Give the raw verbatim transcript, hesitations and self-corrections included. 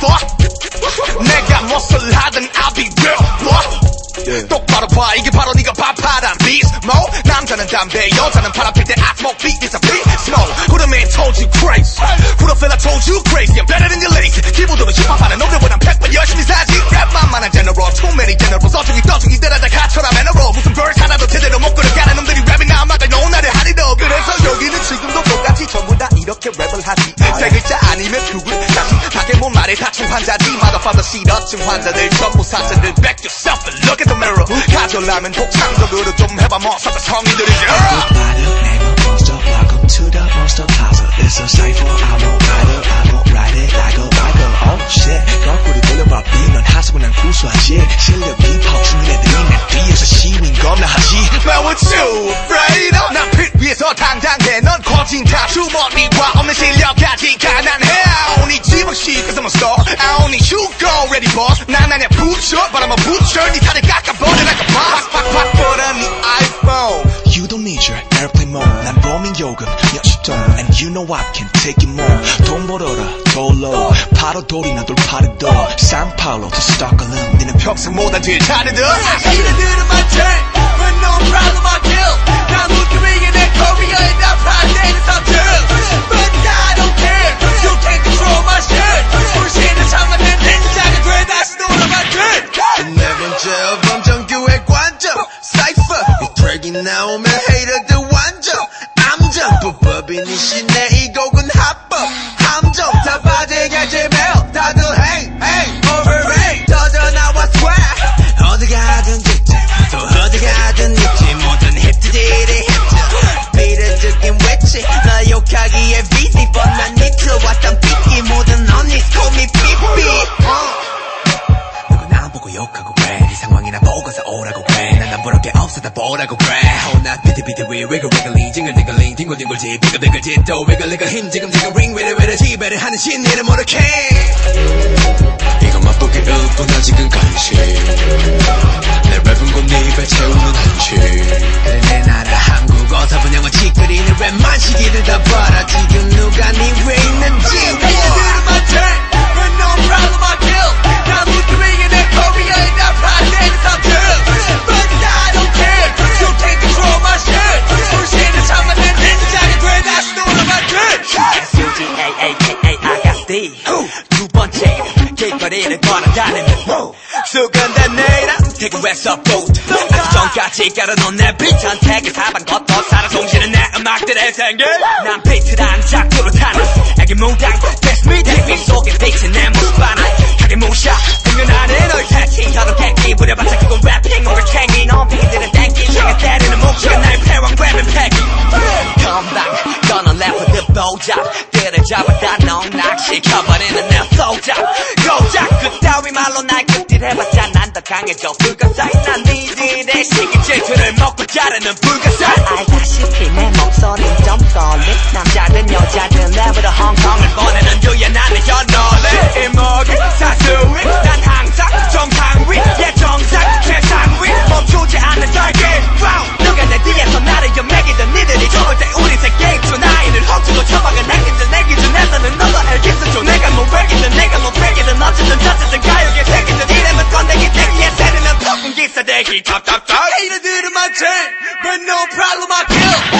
fuck? 내가 무엇을 하든 I'll be real, boy. Yeah. 똑바로 봐, 이게 바로 네가 밥하란 beast mode. 남자는 담배, 여자는 바람 필 때 I smoke beat, it's a beast mode. Who the man told you crazy? Who the fella told you crazy? I'm better than your lazy. 기본으로 힙합하는 놈들보단 백 번 열심히 살지. 랩만만한 general, too many generals. 어중이 떠중이 때라다 가처럼 애너로 무슨 verse 하나도 제대로 못 끌어가는 놈들이 랩이 나마다 너무 나를 하리도. 그래서 여기는 지금도 똑같이 전부 다 이렇게 랩을 하지. 세 글자 아니면 두 글 다시 밖에 못 말해 다친 환자지. Motherfucker 시러증 환자들 전부 사자들. Back yourself and look at the mirror. 가져라면 독창적으로 좀 해봐 머사가 성인들이지. Welcome to the monster plaza. It's a cipher. I won't ride it. I won't ride it like a biker. Oh shit. 거꾸로 돌려봐. 비넌 하수고 난 구수하지. 실력이 퍽충인 애들이 내 뒤에서 시민 겁나하지. But what you afraid of? 난 pit위에서 당당해. 넌 거진 다 주머니와 없는 실력까지 가난해. I only 집어시 cause I'm a star. I only shoot go ready boss. 난 아니야 butcher but I'm a butcher. 네 다리 깎아버려 like a boss. 팍팍팍 뻗어 네 iPhone. You don't need your airplane mode. 난 roaming 요금 몇십 돈. And you know I can take it more. 돈 벌어라 돌로. 바로 돌이나 돌파리도. 산파울로 또 스톡홀름. 니는 평생 못한 뒤에 잘해도. 이래들은 my turn. But no problem I kill. 난 웃기게 내 커리어에 다 파대는 something. But I don't care. You can't control my shit. 불신을 참아낸 된장이 돼 다시 돌아갈 듯. 네 번째 범정규의 관점 Cypher 이 트랙이 나오면 헤이터들 완전 암정 불법이니 시내 이 곡은 합법 함정 다 빠지게 지며 다들 hey hey overrate 터져 나와 swag 어디 가든 깃들 또 어디 가든 있지 모든 힙들이 힙들 비례적인 외치 나 욕하기에 busy but 난 미쳐왔던 삐끼 모든 언니 call me 삐삐 누구나 안 보고 욕하고 그래 네 상황이나 보고서 오라고 그래 난 안 부러울 게 없어 다 보라고 그래 Oh 나 비트비트 위 wiggle wiggling 징글징글링 뒹굴뒹굴지 비글비글지 또 wiggle wiggle 힘 지금 지금 ring 위를 위를 지배를 하는 신이를 모르게 이건 맛보기 일뿐 아직은 간식 내 랩은 곧 네 입에 채우는 한식 그래 내 나라 한국 어서 분양은 찌끄리는 랩만 시기를 다 봐라 지금 누가 네 왜 있는지 이래들은 my turn But no problem I kill 난 웃기게 내 커리어에 다 파대는 something But I don't care You can't control my shit 불신을 참아낸 된장이 돼 다시 돌아갈 듯 S U G A A K A I S D 두 번째 길거리를 걸어다니는 수근된 내일은 태그 웨서 보트 아주 전까지 깔아놓은 내 비트한 태그 사방 걷어 살아 숨쉬는 내 음악들의 생길 난 비트란 작두로 타는 애기 무당 That's me take me 속에 비친 내 모습 하나 하게 무셔 등은 안에 널 대치 혀로 객기 부려봤자 그건 래핑 오늘 캥이 넌 비들은 땡기 생각 때리는 묵시가 나의 패왕 랩은 패기 컴백 떠난 래퍼들 보잡 때를 잡았다 넌 낚시켜버리는 내 소잡 고작 그따위 말로 날 끝딜해봤자 난 더 강해져 불가사의 난 니들의 시기 질투를 먹고 자르는 불가사의 알다시피 내 목소린 좀 떨림 남자든 여자든 랩으로 홍콩을 보내는 뒤에 나는 현놀래 이목이 사수위 난 항상 정상 위 예 정상 최상 위 멈추지 않는 달기 누가 내 뒤에서 나를 연맥이던 니들이 좋을 때 우리 새 게임 중 나이를 훔치고 처박은 행진들 내 기준에서는 너도 알겠어 줘 내가 뭐 외기든 내가 뭐 빼기든 어쨌든 저쨌든 가요계 새끼들 이래면 건데기 대기에 세르면 턱은 기사대기 탑탑탑 이래들은 my turn But no problem I kill